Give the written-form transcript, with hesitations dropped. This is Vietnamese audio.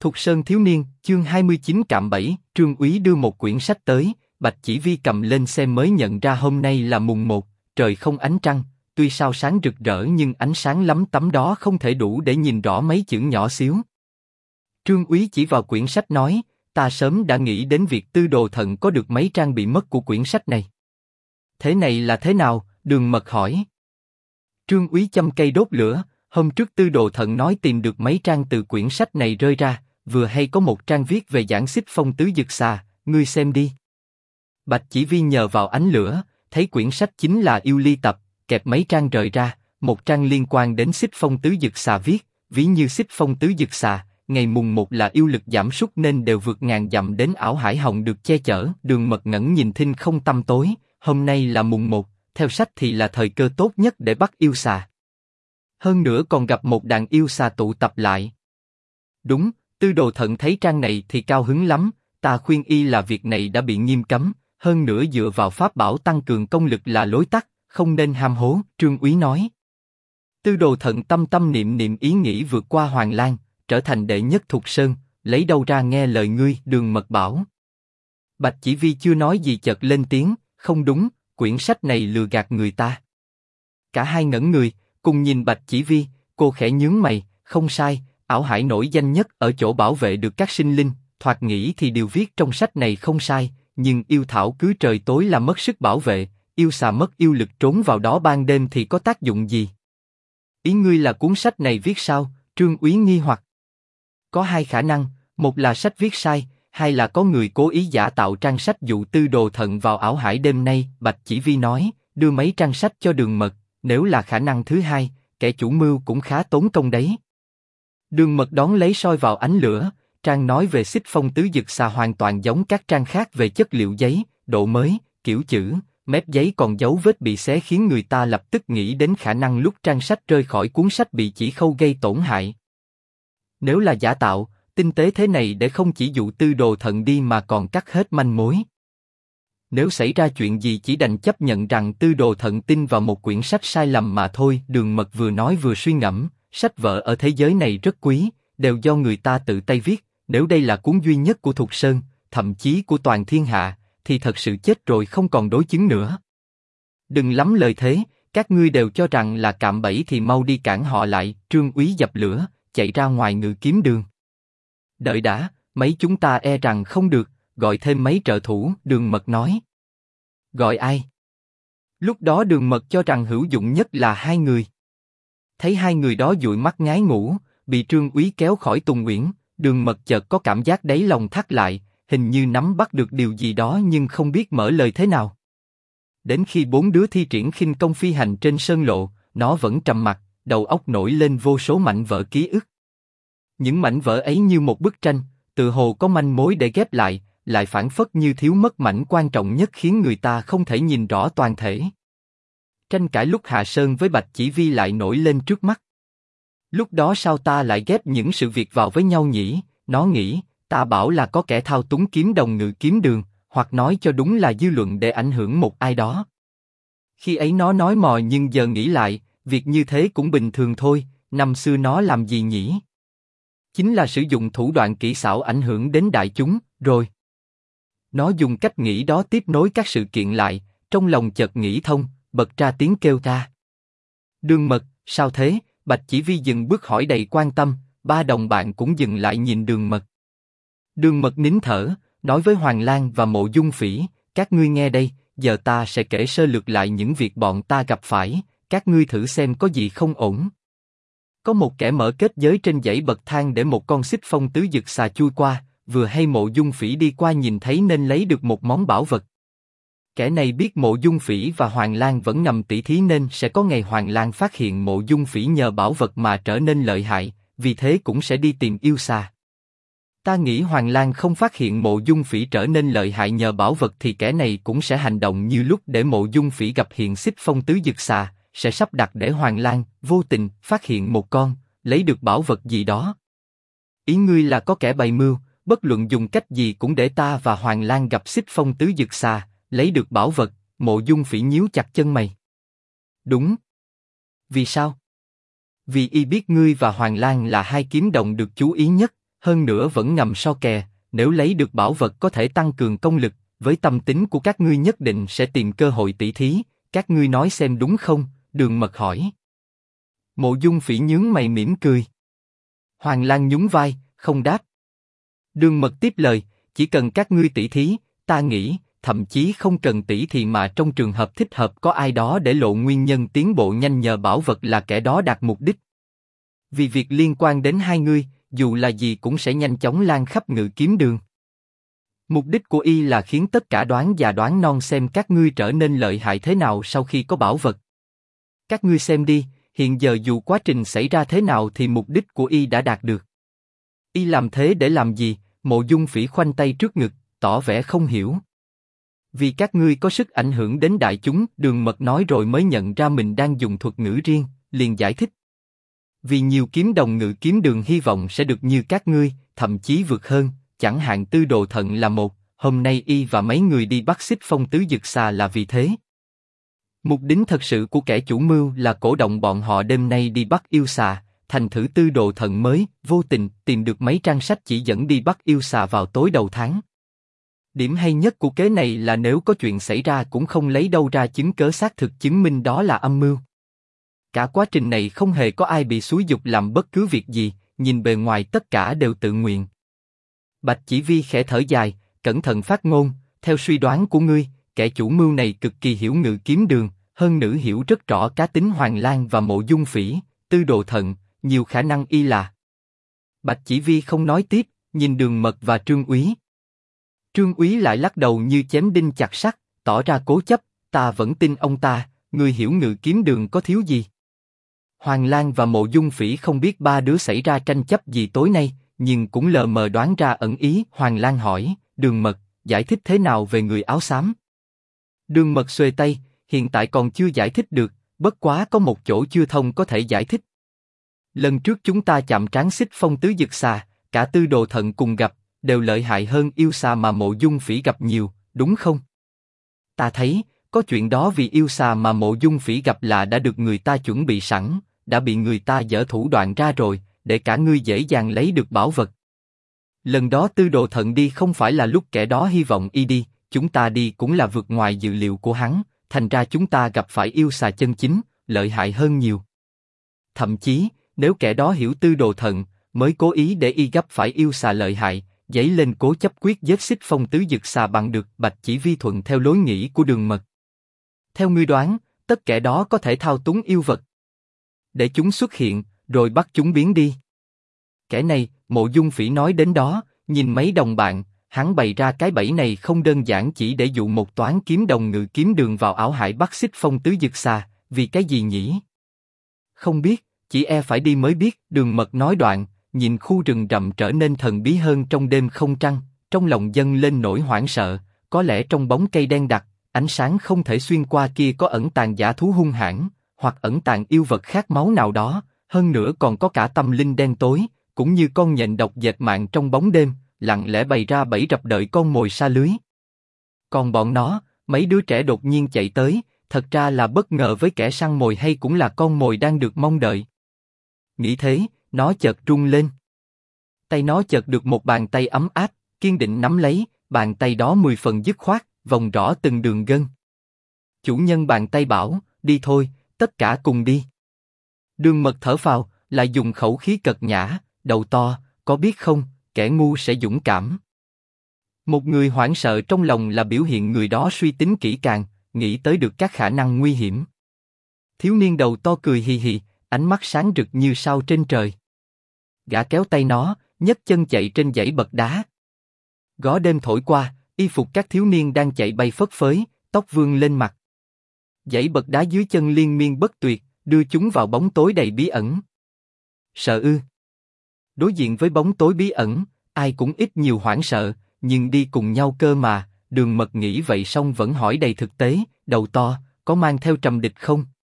Thục Sơn thiếu niên, chương 29 cạm bẫy. Trương Úy đưa một quyển sách tới, Bạch Chỉ Vi cầm lên xem mới nhận ra hôm nay là mùng 1, trời không ánh trăng, tuy sao sáng rực rỡ nhưng ánh sáng lắm tấm đó không thể đủ để nhìn rõ mấy chữ nhỏ xíu. Trương Úy chỉ vào quyển sách nói, ta sớm đã nghĩ đến việc Tư Đồ Thận có được mấy trang bị mất của quyển sách này. Thế này là thế nào? Đường Mật hỏi. Trương Úy châm cây đốt lửa, hôm trước Tư Đồ Thận nói tìm được mấy trang từ quyển sách này rơi ra, vừa hay có một trang viết về giảng xích phong tứ dực xà, ngươi xem đi. Bạch Chỉ Vi nhờ vào ánh lửa, thấy quyển sách chính là Yêu Ly tập, kẹp mấy trang rời ra, một trang liên quan đến xích phong tứ dực xà viết, ví như xích phong tứ dực xà, ngày mùng 1 là yêu lực giảm sút nên đều vượt ngàn dặm đến ảo hải hồng được che chở. Đường Mật ngẩng nhìn thinh không tăm tối, hôm nay là mùng 1, theo sách thì là thời cơ tốt nhất để bắt yêu xà. Hơn nữa còn gặp một đàn yêu xà tụ tập lại. Đúng, Tư Đồ Thận thấy trang này thì cao hứng lắm, ta khuyên y là việc này đã bị nghiêm cấm, hơn nữa dựa vào pháp bảo tăng cường công lực là lối tắt, không nên ham hố. Trương Úy nói. Tư Đồ Thận tâm tâm niệm niệm ý nghĩ vượt qua Hoàng Lan, trở thành đệ nhất Thục Sơn, lấy đâu ra nghe lời ngươi? Đường Mật bảo. Bạch Chỉ Vi chưa nói gì chợt lên tiếng, không đúng, quyển sách này lừa gạt người ta. Cả hai ngẩn người, cùng nhìn Bạch Chỉ Vi, cô khẽ nhướng mày, không sai, ảo hải nổi danh nhất ở chỗ bảo vệ được các sinh linh, thoạt nghĩ thì điều viết trong sách này không sai, nhưng yêu thảo cứ trời tối là mất sức bảo vệ, yêu xà mất yêu lực trốn vào đó ban đêm thì có tác dụng gì? Ý ngươi là cuốn sách này viết sao? Trương Úy nghi hoặc. Có hai khả năng, một là sách viết sai, hai là có người cố ý giả tạo trang sách dụ Tư Đồ Thận vào ảo hải đêm nay. Bạch Chỉ Vi nói, đưa mấy trang sách cho Đường Mật, nếu là khả năng thứ hai, kẻ chủ mưu cũng khá tốn công đấy. Đường Mật đón lấy soi vào ánh lửa, trang nói về xích phong tứ dực xà hoàn toàn giống các trang khác về chất liệu giấy, độ mới, kiểu chữ, mép giấy còn dấu vết bị xé khiến người ta lập tức nghĩ đến khả năng lúc trang sách rơi khỏi cuốn sách bị chỉ khâu gây tổn hại. Nếu là giả tạo, tinh tế thế này để không chỉ dụ Tư Đồ Thận đi mà còn cắt hết manh mối. Nếu xảy ra chuyện gì chỉ đành chấp nhận rằng Tư Đồ Thận tin vào một quyển sách sai lầm mà thôi. Đường Mật vừa nói vừa suy ngẫm, sách vở ở thế giới này rất quý, đều do người ta tự tay viết, nếu đây là cuốn duy nhất của Thục Sơn, thậm chí của toàn thiên hạ, thì thật sự chết rồi không còn đối chứng nữa. Đừng lắm lời thế, các ngươi đều cho rằng là cạm bẫy thì mau đi cản họ lại. Trương Úy dập lửa, chạy ra ngoài Ngự Kiếm Đường. Đợi đã, mấy chúng ta e rằng không được, gọi thêm mấy trợ thủ. Đường Mật nói. Gọi ai? Lúc đó Đường Mật cho rằng hữu dụng nhất là hai người. Thấy hai người đó dụi mắt ngái ngủ, bị Trương Úy kéo khỏi Tùng Uyển, Đường Mật chợt có cảm giác đáy lòng thắt lại, hình như nắm bắt được điều gì đó nhưng không biết mở lời thế nào. Đến khi bốn đứa thi triển khinh công phi hành trên sơn lộ, nó vẫn trầm mặc, đầu óc nổi lên vô số mảnh vỡ ký ức. Những mảnh vỡ ấy như một bức tranh, tự hồ có manh mối để ghép lại phảng phất như thiếu mất mảnh quan trọng nhất khiến người ta không thể nhìn rõ toàn thể. Tranh cãi lúc hạ sơn với Bạch Chỉ Vi lại nổi lên trước mắt. Lúc đó sao ta lại ghép những sự việc vào với nhau nhỉ? Nó nghĩ, ta bảo là có kẻ thao túng kiếm đồng Ngự Kiếm Đường, hoặc nói cho đúng là dư luận để ảnh hưởng một ai đó. Khi ấy nó nói mò nhưng giờ nghĩ lại, việc như thế cũng bình thường thôi, năm xưa nó làm gì nhỉ? Chính là sử dụng thủ đoạn kỹ xảo ảnh hưởng đến đại chúng, rồi. Nó dùng cách nghĩ đó tiếp nối các sự kiện lại, trong lòng chợt nghĩ thông, bật ra tiếng kêu ta. Đường Mật, sao thế? Bạch Chỉ Vi dừng bước hỏi đầy quan tâm, ba đồng bạn cũng dừng lại nhìn Đường Mật. Đường Mật nín thở, nói với Hoàng Lan và Mộ Dung Phỉ, các ngươi nghe đây, giờ ta sẽ kể sơ lược lại những việc bọn ta gặp phải, các ngươi thử xem có gì không ổn. Có một kẻ mở kết giới trên dãy bậc thang để một con xích phong tứ dực xà chui qua, vừa hay Mộ Dung Phỉ đi qua nhìn thấy nên lấy được một món bảo vật. Kẻ này biết Mộ Dung Phỉ và Hoàng Lan vẫn ngầm tỉ thí nên sẽ có ngày Hoàng Lan phát hiện Mộ Dung Phỉ nhờ bảo vật mà trở nên lợi hại, vì thế cũng sẽ đi tìm yêu xà. Ta nghĩ Hoàng Lan không phát hiện Mộ Dung Phỉ trở nên lợi hại nhờ bảo vật thì kẻ này cũng sẽ hành động như lúc để Mộ Dung Phỉ gặp hiện xích phong tứ dực xà, sẽ sắp đặt để Hoàng Lan vô tình phát hiện một con, lấy được bảo vật gì đó. Ý ngươi là có kẻ bày mưu, bất luận dùng cách gì cũng để ta và Hoàng Lan gặp xích phong tứ dực xà, lấy được bảo vật. Mộ Dung Phỉ nhíu chặt chân mày. Đúng. Vì sao? Vì y biết ngươi và Hoàng Lan là hai kiếm đồng được chú ý nhất, hơn nữa vẫn ngầm so kè, nếu lấy được bảo vật có thể tăng cường công lực, với tâm tính của các ngươi nhất định sẽ tìm cơ hội tỷ thí, các ngươi nói xem đúng không? Đường Mật hỏi. Mộ Dung Phỉ nhướng mày mỉm cười. Hoàng Lang nhún vai, không đáp. Đường Mật tiếp lời, chỉ cần các ngươi tỷ thí, ta nghĩ, thậm chí không cần tỷ thì mà trong trường hợp thích hợp có ai đó để lộ nguyên nhân tiến bộ nhanh nhờ bảo vật là kẻ đó đạt mục đích. Vì việc liên quan đến hai ngươi, dù là gì cũng sẽ nhanh chóng lan khắp Ngự Kiếm Đường. Mục đích của y là khiến tất cả đoán già đoán non xem các ngươi trở nên lợi hại thế nào sau khi có bảo vật. Các ngươi xem đi, hiện giờ dù quá trình xảy ra thế nào thì mục đích của y đã đạt được. Y làm thế để làm gì? Mộ Dung Phỉ khoanh tay trước ngực, tỏ vẻ không hiểu. Vì các ngươi có sức ảnh hưởng đến đại chúng, Đường Mật nói rồi mới nhận ra mình đang dùng thuật ngữ riêng, liền giải thích. Vì nhiều kiếm đồng Ngự Kiếm Đường hy vọng sẽ được như các ngươi, thậm chí vượt hơn, chẳng hạn Tư Đồ Thận là một, hôm nay y và mấy người đi bắt Xích Phong Tứ Dực Xà là vì thế. Mục đích thật sự của kẻ chủ mưu là cổ động bọn họ đêm nay đi bắt yêu xà, thành thử Tư Đồ Thận mới, vô tình, tìm được mấy trang sách chỉ dẫn đi bắt yêu xà vào tối đầu tháng. Điểm hay nhất của kế này là nếu có chuyện xảy ra cũng không lấy đâu ra chứng cớ xác thực chứng minh đó là âm mưu. Cả quá trình này không hề có ai bị xúi giục làm bất cứ việc gì, nhìn bề ngoài tất cả đều tự nguyện. Bạch Chỉ Vi khẽ thở dài, cẩn thận phát ngôn, theo suy đoán của ngươi, kẻ chủ mưu này cực kỳ hiểu Ngự Kiếm Đường, hơn nữa hiểu rất rõ cá tính Hoàng Lang và Mộ Dung Phỉ, Tư Đồ Thận, nhiều khả năng y là. Bạch Chỉ Vi không nói tiếp, nhìn Đường Mật và Trương Úy. Trương Úy lại lắc đầu như chém đinh chặt sắt, tỏ ra cố chấp, ta vẫn tin ông ta, ngươi hiểu Ngự Kiếm Đường có thiếu gì. Hoàng Lang và Mộ Dung Phỉ không biết ba đứa xảy ra tranh chấp gì tối nay, nhưng cũng lờ mờ đoán ra ẩn ý. Hoàng Lang hỏi, Đường Mật, giải thích thế nào về người áo xám? Đường Mật xuề tay, hiện tại còn chưa giải thích được, bất quá có một chỗ chưa thông có thể giải thích. Lần trước chúng ta chạm trán Xích Phong Tứ Dực Xà, cả Tư Đồ Thận cùng gặp, đều lợi hại hơn yêu xà mà Mộ Dung Phỉ gặp nhiều, đúng không? Ta thấy, có chuyện đó vì yêu xà mà Mộ Dung Phỉ gặp là đã được người ta chuẩn bị sẵn, đã bị người ta dở thủ đoạn ra rồi, để cả ngươi dễ dàng lấy được bảo vật. Lần đó Tư Đồ Thận đi không phải là lúc kẻ đó hy vọng y đi, chúng ta đi cũng là vượt ngoài dự liệu của hắn, thành ra chúng ta gặp phải yêu xà chân chính, lợi hại hơn nhiều. Thậm chí, nếu kẻ đó hiểu Tư Đồ Thận, mới cố ý để y gấp phải yêu xà lợi hại, dấy lên cố chấp quyết giết Xích Phong Tứ Dực Xà bằng được. Bạch Chỉ Vi thuận theo lối nghĩ của Đường Mật. Theo ngươi đoán, tất kẻ đó có thể thao túng yêu vật, để chúng xuất hiện, rồi bắt chúng biến đi. Kẻ này, Mộ Dung Phỉ nói đến đó, nhìn mấy đồng bạn, hắn bày ra cái bẫy này không đơn giản chỉ để dụ một toán kiếm đồng Ngự Kiếm Đường vào ảo hải bắt Xích Phong Tứ Dực Xà, vì cái gì nhỉ? Không biết, chỉ e phải đi mới biết. Đường Mật nói đoạn, nhìn khu rừng rậm trở nên thần bí hơn trong đêm không trăng, trong lòng dâng lên nỗi hoảng sợ, có lẽ trong bóng cây đen đặc, ánh sáng không thể xuyên qua kia có ẩn tàng dã thú hung hãn, hoặc ẩn tàng yêu vật khát máu nào đó, hơn nữa còn có cả tâm linh đen tối, cũng như con nhện độc dệt mạng trong bóng đêm, lặng lẽ bày ra bẫy rập đợi con mồi sa lưới. Còn bọn nó, mấy đứa trẻ đột nhiên chạy tới, thật ra là bất ngờ với kẻ săn mồi hay cũng là con mồi đang được mong đợi. Nghĩ thế, nó chợt rung lên. Tay nó chợt được một bàn tay ấm áp, kiên định nắm lấy, bàn tay đó 10 phần dứt khoát, vòng rõ từng đường gân. Chủ nhân bàn tay bảo, đi thôi, tất cả cùng đi. Đường Mật thở phào, lại dùng khẩu khí cật nhã, đầu to, có biết không, kẻ ngu sẽ dũng cảm. Một người hoảng sợ trong lòng là biểu hiện người đó suy tính kỹ càng, nghĩ tới được các khả năng nguy hiểm. Thiếu niên đầu to cười hì hì, ánh mắt sáng rực như sao trên trời. Gã kéo tay nó, nhấc chân chạy trên dãy bậc đá. Gió đêm thổi qua, y phục các thiếu niên đang chạy bay phất phới, tóc vương lên mặt. Dãy bậc đá dưới chân liên miên bất tuyệt, đưa chúng vào bóng tối đầy bí ẩn. Sợ ư? Đối diện với bóng tối bí ẩn, ai cũng ít nhiều hoảng sợ, nhưng đi cùng nhau cơ mà. Đường Mật nghĩ vậy xong vẫn hỏi đầy thực tế, đầu to, có mang theo trầm địch không?